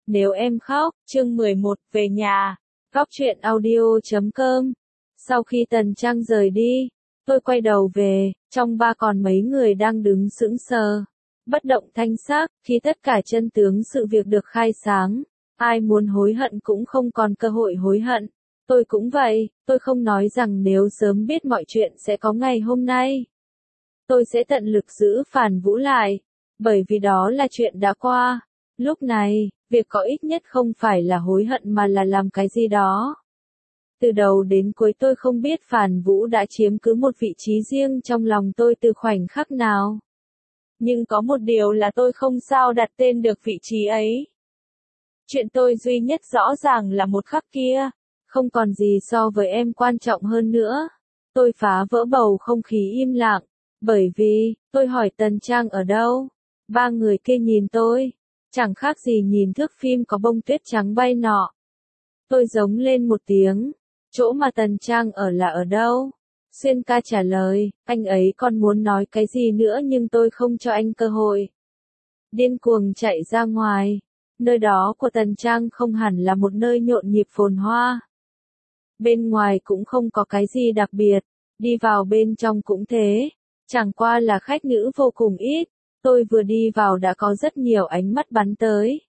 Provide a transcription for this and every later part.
Nếu em khóc, chương 11, về nhà. Góc truyện audio.com. Sau khi Tần Trang rời đi, tôi quay đầu về, trong ba còn mấy người đang đứng sững sờ, bất động thanh sắc, khi tất cả chân tướng sự việc được khai sáng. Ai muốn hối hận cũng không còn cơ hội hối hận. Tôi cũng vậy, tôi không nói rằng nếu sớm biết mọi chuyện sẽ có ngày hôm nay, tôi sẽ tận lực giữ Phản Vũ lại, bởi vì đó là chuyện đã qua. Lúc này, việc có ích nhất không phải là hối hận mà là làm cái gì đó. Từ đầu đến cuối tôi không biết Phản Vũ đã chiếm cứ một vị trí riêng trong lòng tôi từ khoảnh khắc nào. Nhưng có một điều là tôi không sao đặt tên được vị trí ấy. Chuyện tôi duy nhất rõ ràng là một khắc kia, không còn gì so với em quan trọng hơn nữa. Tôi phá vỡ bầu không khí im lặng, bởi vì, tôi hỏi Tần Trang ở đâu? Ba người kia nhìn tôi, chẳng khác gì nhìn thước phim có bông tuyết trắng bay nọ. Tôi giống lên một tiếng, chỗ mà Tần Trang ở là ở đâu? Xuyên ca trả lời, anh ấy còn muốn nói cái gì nữa nhưng tôi không cho anh cơ hội. Điên cuồng chạy ra ngoài, nơi đó của Tần Trang không hẳn là một nơi nhộn nhịp phồn hoa. Bên ngoài cũng không có cái gì đặc biệt, đi vào bên trong cũng thế, chẳng qua là khách nữ vô cùng ít. Tôi vừa đi vào đã có rất nhiều ánh mắt bắn tới.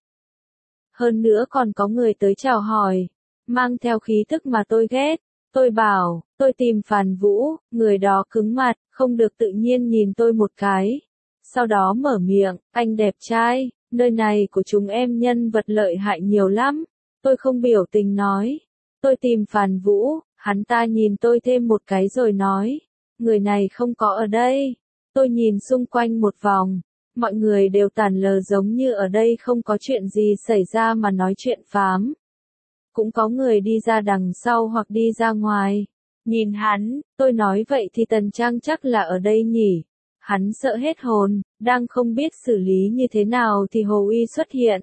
Hơn nữa còn có người tới chào hỏi, mang theo khí thức mà tôi ghét. Tôi bảo, tôi tìm Phản Vũ, người đó cứng mặt, không được tự nhiên nhìn tôi một cái. Sau đó mở miệng, anh đẹp trai, nơi này của chúng em nhân vật lợi hại nhiều lắm. Tôi không biểu tình nói, tôi tìm Phản Vũ, hắn ta nhìn tôi thêm một cái rồi nói, người này không có ở đây. Tôi nhìn xung quanh một vòng, mọi người đều tản lờ giống như ở đây không có chuyện gì xảy ra mà nói chuyện phám. Cũng có người đi ra đằng sau hoặc đi ra ngoài. Nhìn hắn, tôi nói vậy thì Tần Trang chắc là ở đây nhỉ. Hắn sợ hết hồn, đang không biết xử lý như thế nào thì Hồ Uy xuất hiện.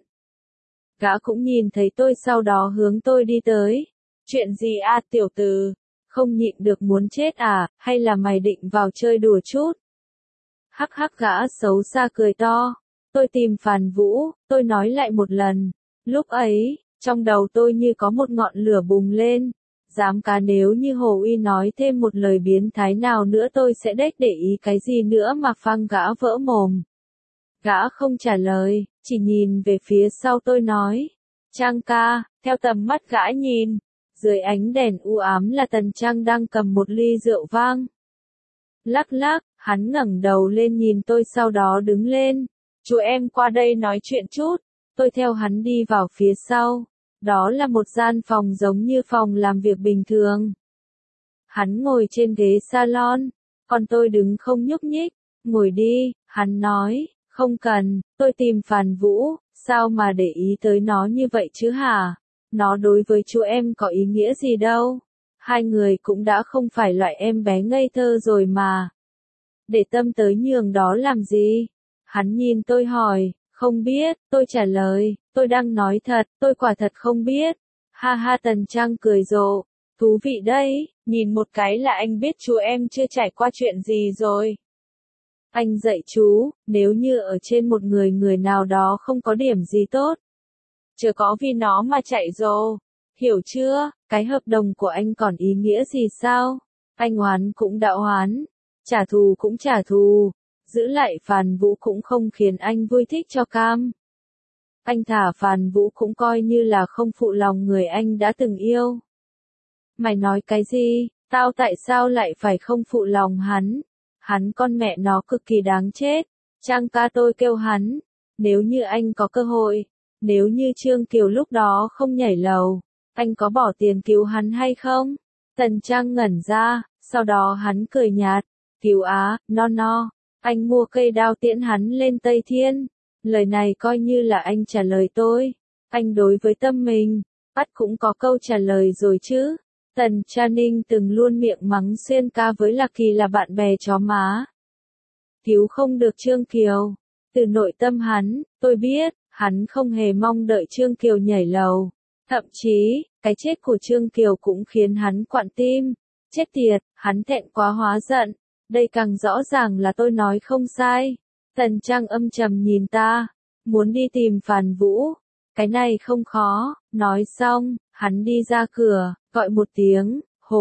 Gã cũng nhìn thấy tôi sau đó hướng tôi đi tới. Chuyện gì a tiểu tử? Không nhịn được muốn chết à, hay là mày định vào chơi đùa chút? Hắc hắc gã xấu xa cười to. Tôi tìm Phản Vũ, tôi nói lại một lần. Lúc ấy, trong đầu tôi như có một ngọn lửa bùng lên. Dám cá nếu như Hồ Uy nói thêm một lời biến thái nào nữa tôi sẽ đếch để ý cái gì nữa mà phang gã vỡ mồm. Gã không trả lời, chỉ nhìn về phía sau tôi nói. Trang ca, theo tầm mắt gã nhìn. Dưới ánh đèn u ám là Tần Trang đang cầm một ly rượu vang. Lắc lắc, hắn ngẩng đầu lên nhìn tôi sau đó đứng lên. Chú em qua đây nói chuyện chút. Tôi theo hắn đi vào phía sau. Đó là một gian phòng giống như phòng làm việc bình thường. Hắn ngồi trên ghế salon, còn tôi đứng không nhúc nhích. Ngồi đi, hắn nói, không cần, tôi tìm Phản Vũ, sao mà để ý tới nó như vậy chứ hả? Nó đối với chú em có ý nghĩa gì đâu. Hai người cũng đã không phải loại em bé ngây thơ rồi mà. Để tâm tới nhường đó làm gì? Hắn nhìn tôi hỏi, không biết, tôi trả lời, tôi đang nói thật, tôi quả thật không biết. Ha ha Tần Trang cười rộ, thú vị đấy, nhìn một cái là anh biết chú em chưa trải qua chuyện gì rồi. Anh dạy chú, nếu như ở trên một người nào đó không có điểm gì tốt, chớ có vì nó mà chạy rồ, hiểu chưa, cái hợp đồng của anh còn ý nghĩa gì sao? Anh oán cũng đã oán, trả thù cũng trả thù, giữ lại Phản Vũ cũng không khiến anh vui thích cho cam. Anh thả Phản Vũ cũng coi như là không phụ lòng người anh đã từng yêu. Mày nói cái gì, tao tại sao lại phải không phụ lòng hắn? Hắn con mẹ nó cực kỳ đáng chết. Trang ca tôi kêu hắn, nếu như anh có cơ hội, nếu như Trương Kiều lúc đó không nhảy lầu, anh có bỏ tiền cứu hắn hay không? Tần Trang ngẩn ra, sau đó hắn cười nhạt, cứu á, no, anh mua cây đao tiễn hắn lên Tây Thiên. Lời này coi như là anh trả lời tôi. Anh đối với tâm mình, bắt cũng có câu trả lời rồi chứ. Tần Cha Ninh từng luôn miệng mắng Xuyên ca với Lạc Kỳ là bạn bè chó má. Cứu không được Trương Kiều. Từ nội tâm hắn, tôi biết, hắn không hề mong đợi Trương Kiều nhảy lầu. Thậm chí, cái chết của Trương Kiều cũng khiến hắn quặn tim. Chết tiệt, hắn thẹn quá hóa giận. Đây càng rõ ràng là tôi nói không sai. Tần Trang âm trầm nhìn ta. Muốn đi tìm Phản Vũ. cái này không khó, nói xong, hắn đi ra cửa, gọi một tiếng,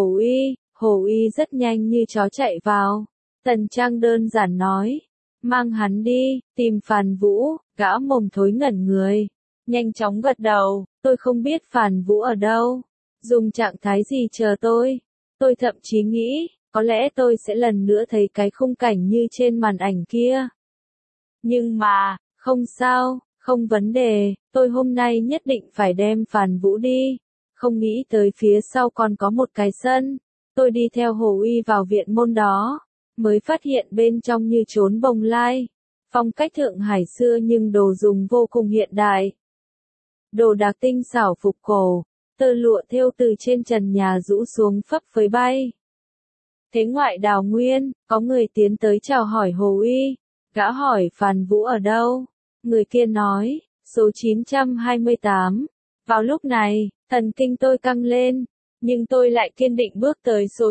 Hồ Uy rất nhanh như chó chạy vào. Tần Trang đơn giản nói, mang hắn đi, tìm Phàn Vũ, gã mồm thối ngẩn người. Nhanh chóng gật đầu, tôi không biết Phàn Vũ ở đâu, dùng trạng thái gì chờ tôi. Tôi thậm chí nghĩ, có lẽ tôi sẽ lần nữa thấy cái khung cảnh như trên màn ảnh kia. Nhưng mà, không sao, không vấn đề, tôi hôm nay nhất định phải đem Phàn Vũ đi. Không nghĩ tới phía sau còn có một cái sân. Tôi đi theo Hồ Uy vào viện môn đó, mới phát hiện bên trong như chốn bồng lai. Phong cách Thượng Hải xưa nhưng đồ dùng vô cùng hiện đại. Đồ đạc tinh xảo phục cổ, tơ lụa thêu từ trên trần nhà rũ xuống phấp phới bay. Thế ngoại Đào Nguyên, có người tiến tới chào hỏi Hồ Uy. Gã hỏi Phàn Vũ ở đâu? Người kia nói, số 928. Vào lúc này, thần kinh tôi căng lên, nhưng tôi lại kiên định bước tới số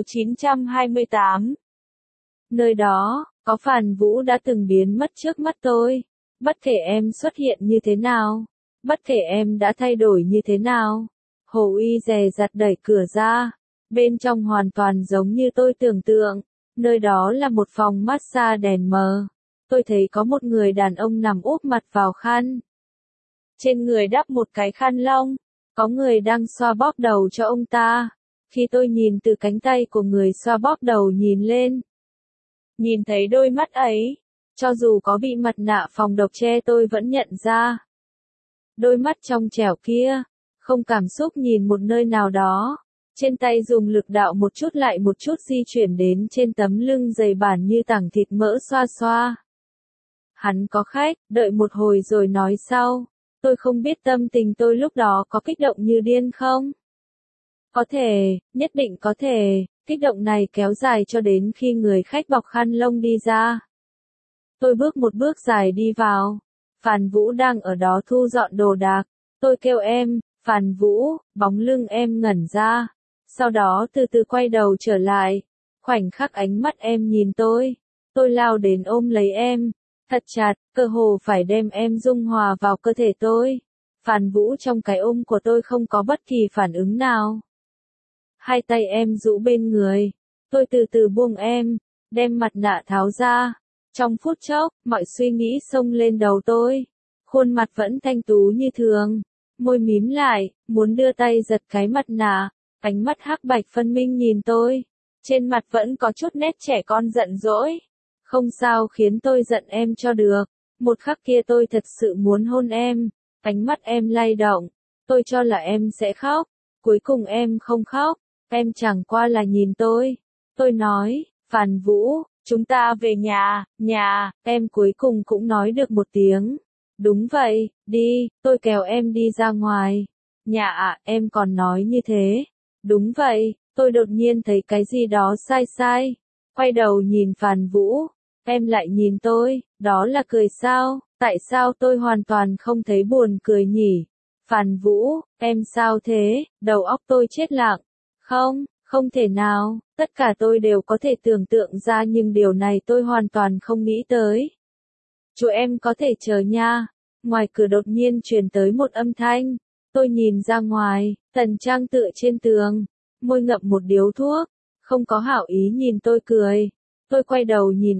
928. Nơi đó, có Phàn Vũ đã từng biến mất trước mắt tôi. Bất kể em xuất hiện như thế nào, bất kể em đã thay đổi như thế nào. Hồ Uy dè dặt đẩy cửa ra. Bên trong hoàn toàn giống như tôi tưởng tượng. Nơi đó là một phòng massage đèn mờ. Tôi thấy có một người đàn ông nằm úp mặt vào khăn. Trên người đắp một cái khăn lông. Có người đang xoa bóp đầu cho ông ta. Khi tôi nhìn từ cánh tay của người xoa bóp đầu nhìn lên, nhìn thấy đôi mắt ấy, cho dù có bị mặt nạ phòng độc che tôi vẫn nhận ra. Đôi mắt trong trẻo kia, không cảm xúc nhìn một nơi nào đó. Trên tay dùng lực đạo một chút lại một chút di chuyển đến trên tấm lưng dày bản như tảng thịt mỡ xoa xoa. Hắn có khách, đợi một hồi rồi nói sau. Tôi không biết tâm tình tôi lúc đó có kích động như điên không? Có thể, nhất định có thể, kích động này kéo dài cho đến khi người khách bọc khăn lông đi ra. Tôi bước một bước dài đi vào. Phàn Vũ đang ở đó thu dọn đồ đạc. Tôi kêu em, Phàn Vũ, bóng lưng em ngẩn ra. Sau đó từ từ quay đầu trở lại. Khoảnh khắc ánh mắt em nhìn tôi lao đến ôm lấy em. Thật chặt, cơ hồ phải đem em dung hòa vào cơ thể tôi. Phàn Vũ trong cái ôm của tôi không có bất kỳ phản ứng nào. Hai tay em rũ bên người. Tôi từ từ buông em, đem mặt nạ tháo ra. Trong phút chốc, mọi suy nghĩ xông lên đầu tôi. Khuôn mặt vẫn thanh tú như thường. Môi mím lại, muốn đưa tay giật cái mặt nạ. Ánh mắt hắc bạch phân minh nhìn tôi. Trên mặt vẫn có chút nét trẻ con giận dỗi. Không sao khiến tôi giận em cho được. Một khắc kia tôi thật sự muốn hôn em. Ánh mắt em lay động. Tôi cho là em sẽ khóc. Cuối cùng em không khóc. Em chẳng qua là nhìn tôi. Tôi nói, Phàn Vũ, chúng ta về nhà, em cuối cùng cũng nói được một tiếng. Đúng vậy, đi, tôi kéo em đi ra ngoài. Nhà ạ, em còn nói như thế. Đúng vậy, tôi đột nhiên thấy cái gì đó sai sai. Quay đầu nhìn Phàn Vũ, em lại nhìn tôi, đó là cười sao? Tại sao tôi hoàn toàn không thấy buồn cười nhỉ? Phàn Vũ, em sao thế? Đầu óc tôi chết lặng. Không, không thể nào, tất cả tôi đều có thể tưởng tượng ra nhưng điều này tôi hoàn toàn không nghĩ tới. Chú em có thể chờ nha. Ngoài cửa đột nhiên truyền tới một âm thanh. Tôi nhìn ra ngoài, Tần Trang tựa trên tường, môi ngậm một điếu thuốc, không có hảo ý nhìn tôi cười. Tôi quay đầu nhìn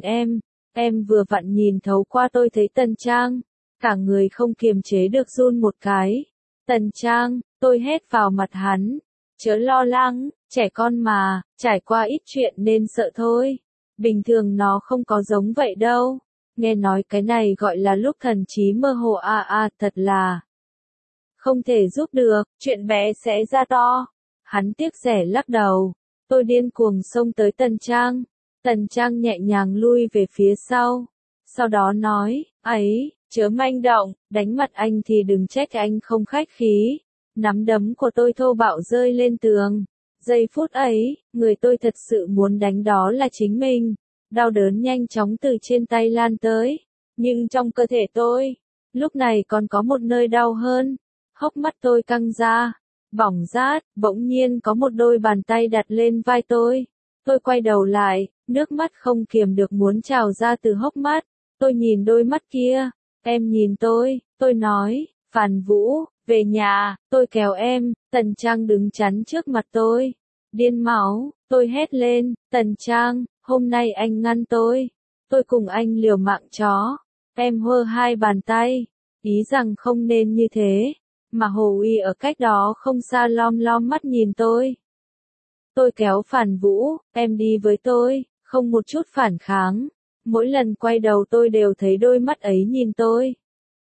em vừa vặn nhìn thấu qua tôi thấy Tần Trang, cả người không kiềm chế được run một cái. Tần Trang, tôi hét vào mặt hắn, chớ lo lắng, trẻ con mà, trải qua ít chuyện nên sợ thôi. Bình thường nó không có giống vậy đâu. Nghe nói cái này gọi là lúc thần trí mơ hồ thật là không thể giúp được, chuyện bé sẽ ra to. Hắn tiếc rẻ lắc đầu. Tôi điên cuồng xông tới Tần Trang. Tần Trang nhẹ nhàng lui về phía sau. Sau đó nói, ấy, chớ manh động, đánh mặt anh thì đừng trách anh không khách khí. Nắm đấm của tôi thô bạo rơi lên tường. Giây phút ấy, người tôi thật sự muốn đánh đó là chính mình. Đau đớn nhanh chóng từ trên tay lan tới. Nhưng trong cơ thể tôi, lúc này còn có một nơi đau hơn. Hốc mắt tôi căng ra, bỏng rát, bỗng nhiên có một đôi bàn tay đặt lên vai tôi. Tôi quay đầu lại, nước mắt không kiềm được muốn trào ra từ hốc mắt. Tôi nhìn đôi mắt kia, em nhìn tôi nói, Phàn Vũ, Về nhà, tôi kéo em, Tần Trang đứng chắn trước mặt tôi. Điên máu, tôi hét lên, Tần Trang, hôm nay anh ngăn tôi. Tôi cùng anh liều mạng chó. Em hơ hai bàn tay, ý rằng không nên như thế. Mà Hồ Uy ở cách đó không xa lom lom mắt nhìn tôi. Tôi kéo Phản Vũ, em đi với tôi, không một chút phản kháng. Mỗi lần quay đầu tôi đều thấy đôi mắt ấy nhìn tôi.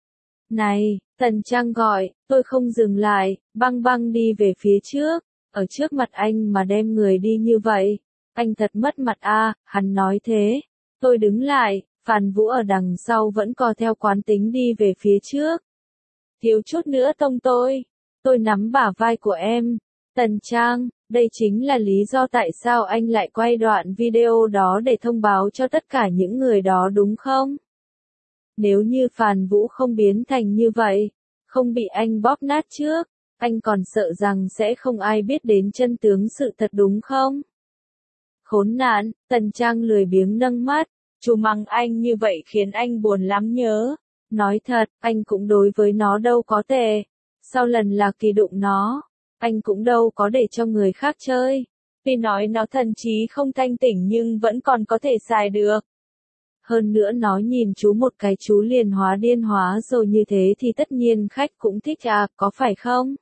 Này, Tần Trang gọi, tôi không dừng lại, băng băng đi về phía trước. Ở trước mặt anh mà đem người đi như vậy. Anh thật mất mặt a, hắn nói thế. Tôi đứng lại, Phản Vũ ở đằng sau vẫn co theo quán tính đi về phía trước. Thiếu chút nữa tông tôi. Tôi nắm bả vai của em. Tần Trang, đây chính là lý do tại sao anh lại quay đoạn video đó để thông báo cho tất cả những người đó đúng không? Nếu như Phản Vũ không biến thành như vậy, không bị anh bóp nát trước, anh còn sợ rằng sẽ không ai biết đến chân tướng sự thật đúng không? Khốn nạn, Tần Trang lười biếng nâng mắt, chú mắng anh như vậy khiến anh buồn lắm nhớ. Nói thật, anh cũng đối với nó đâu có tệ. Sau lần là kỳ đụng nó, anh cũng đâu có để cho người khác chơi. Vì nói nó thần trí không thanh tỉnh nhưng vẫn còn có thể xài được. Hơn nữa nó nhìn chú một cái chú liền hóa điên hóa rồi như thế thì tất nhiên khách cũng thích à, có phải không?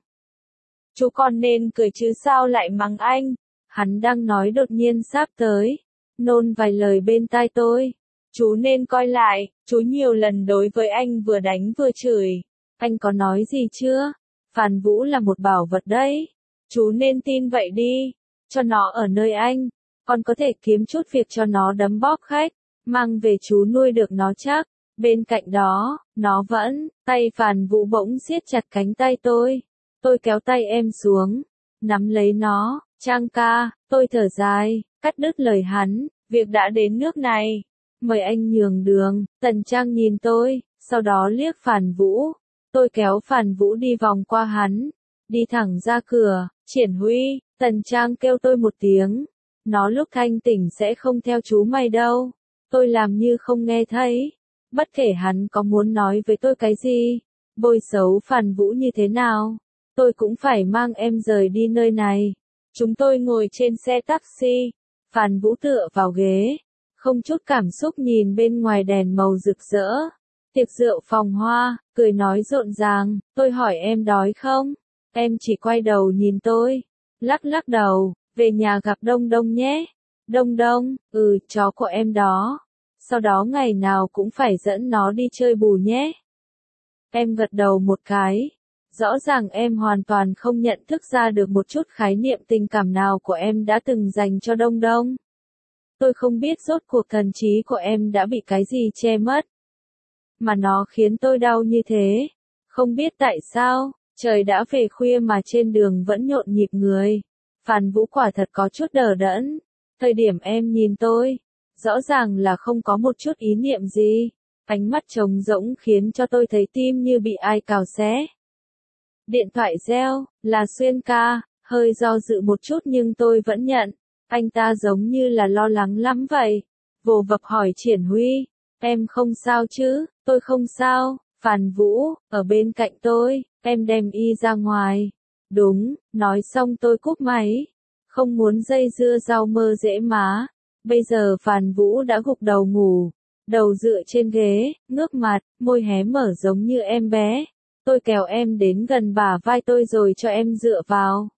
Chú còn nên cười chứ sao lại mắng anh? Hắn đang nói đột nhiên sắp tới. Nôn vài lời bên tai tôi. Chú nên coi lại, chú nhiều lần đối với anh vừa đánh vừa chửi. Anh có nói gì chưa? Phản Vũ là một bảo vật đấy. Chú nên tin vậy đi. Cho nó ở nơi anh. Còn có thể kiếm chút việc cho nó đấm bóp khách. Mang về chú nuôi được nó chắc. Bên cạnh đó, nó vẫn, tay Phản Vũ bỗng siết chặt cánh tay tôi. Tôi kéo tay em xuống. Nắm lấy nó, Trang ca, tôi thở dài, cắt đứt lời hắn. Việc đã đến nước này. Mời anh nhường đường, Tần Trang nhìn tôi, sau đó liếc Phản Vũ. Tôi kéo Phản Vũ đi vòng qua hắn, đi thẳng ra cửa, Triển Huy, Tần Trang kêu tôi một tiếng. Nó lúc thanh tỉnh sẽ không theo chú mày đâu. Tôi làm như không nghe thấy. Bất kể hắn có muốn nói với tôi cái gì, bôi xấu Phản Vũ như thế nào, tôi cũng phải mang em rời đi nơi này. Chúng tôi ngồi trên xe taxi, Phản Vũ tựa vào ghế. Không chút cảm xúc nhìn bên ngoài đèn màu rực rỡ. Tiệc rượu phòng hoa, cười nói rộn ràng, tôi hỏi em đói không? Em chỉ quay đầu nhìn tôi, lắc lắc đầu, về nhà gặp Đông Đông nhé. Đông Đông, chó của em đó. Sau đó ngày nào cũng phải dẫn nó đi chơi bù nhé. Em gật đầu một cái. Rõ ràng em hoàn toàn không nhận thức ra được một chút khái niệm tình cảm nào của em đã từng dành cho Đông Đông. Tôi không biết rốt cuộc thần trí của em đã bị cái gì che mất. Mà nó khiến tôi đau như thế. Không biết tại sao, trời đã về khuya mà trên đường vẫn nhộn nhịp người. Phản Vũ quả thật có chút đờ đẫn. Thời điểm em nhìn tôi, rõ ràng là không có một chút ý niệm gì. Ánh mắt trống rỗng khiến cho tôi thấy tim như bị ai cào xé. Điện thoại reo, là Xuyên ca, hơi do dự một chút nhưng tôi vẫn nhận. Anh ta giống như là lo lắng lắm vậy. Vồ vập hỏi Triển Huy, em không sao chứ? Tôi không sao. Phản Vũ, ở bên cạnh tôi, em đem y ra ngoài. Đúng, nói xong tôi cúp máy. Không muốn dây dưa rau mơ dễ má. Bây giờ Phản Vũ đã gục đầu ngủ. Đầu dựa trên ghế, ngước mặt, môi hé mở giống như em bé. Tôi kéo em đến gần bả vai tôi rồi cho em dựa vào.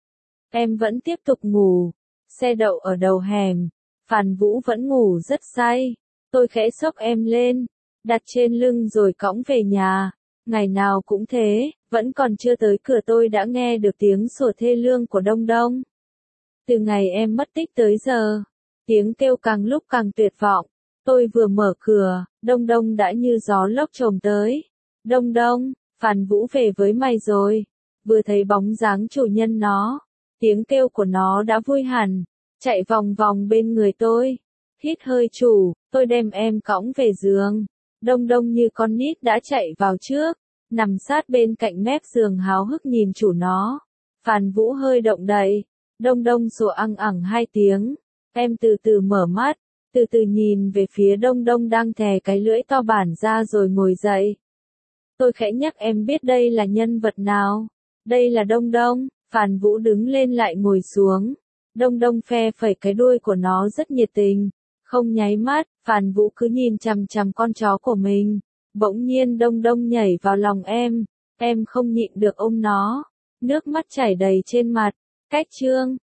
Em vẫn tiếp tục ngủ. Xe đậu ở đầu hẻm. Phản Vũ vẫn ngủ rất say. Tôi khẽ xốc em lên, đặt trên lưng rồi cõng về nhà. Ngày nào cũng thế, vẫn còn chưa tới cửa tôi đã nghe được tiếng sủa thê lương của Đông Đông. Từ ngày em mất tích tới giờ, tiếng kêu càng lúc càng tuyệt vọng. Tôi vừa mở cửa, Đông Đông đã như gió lốc trồm tới. Đông Đông, Phản Vũ về với mày rồi. Vừa thấy bóng dáng chủ nhân nó, tiếng kêu của nó đã vui hẳn, chạy vòng vòng bên người tôi. Hít hơi chủ, tôi đem em cõng về giường. Đông Đông như con nít đã chạy vào trước, nằm sát bên cạnh mép giường háo hức nhìn chủ nó. Phản Vũ hơi động đậy. Đông Đông sủa ăng ẳng 2 tiếng. Em từ từ mở mắt, từ từ nhìn về phía Đông Đông đang thè cái lưỡi to bản ra rồi ngồi dậy. Tôi khẽ nhắc em biết đây là nhân vật nào. Đây là Đông Đông. Phàn Vũ đứng lên lại ngồi xuống. Đông Đông phe phẩy cái đuôi của nó rất nhiệt tình. Không nháy mắt, Phàn Vũ cứ nhìn chằm chằm con chó của mình. Bỗng nhiên Đông Đông nhảy vào lòng em không nhịn được ôm nó. Nước mắt chảy đầy trên mặt. Cách chương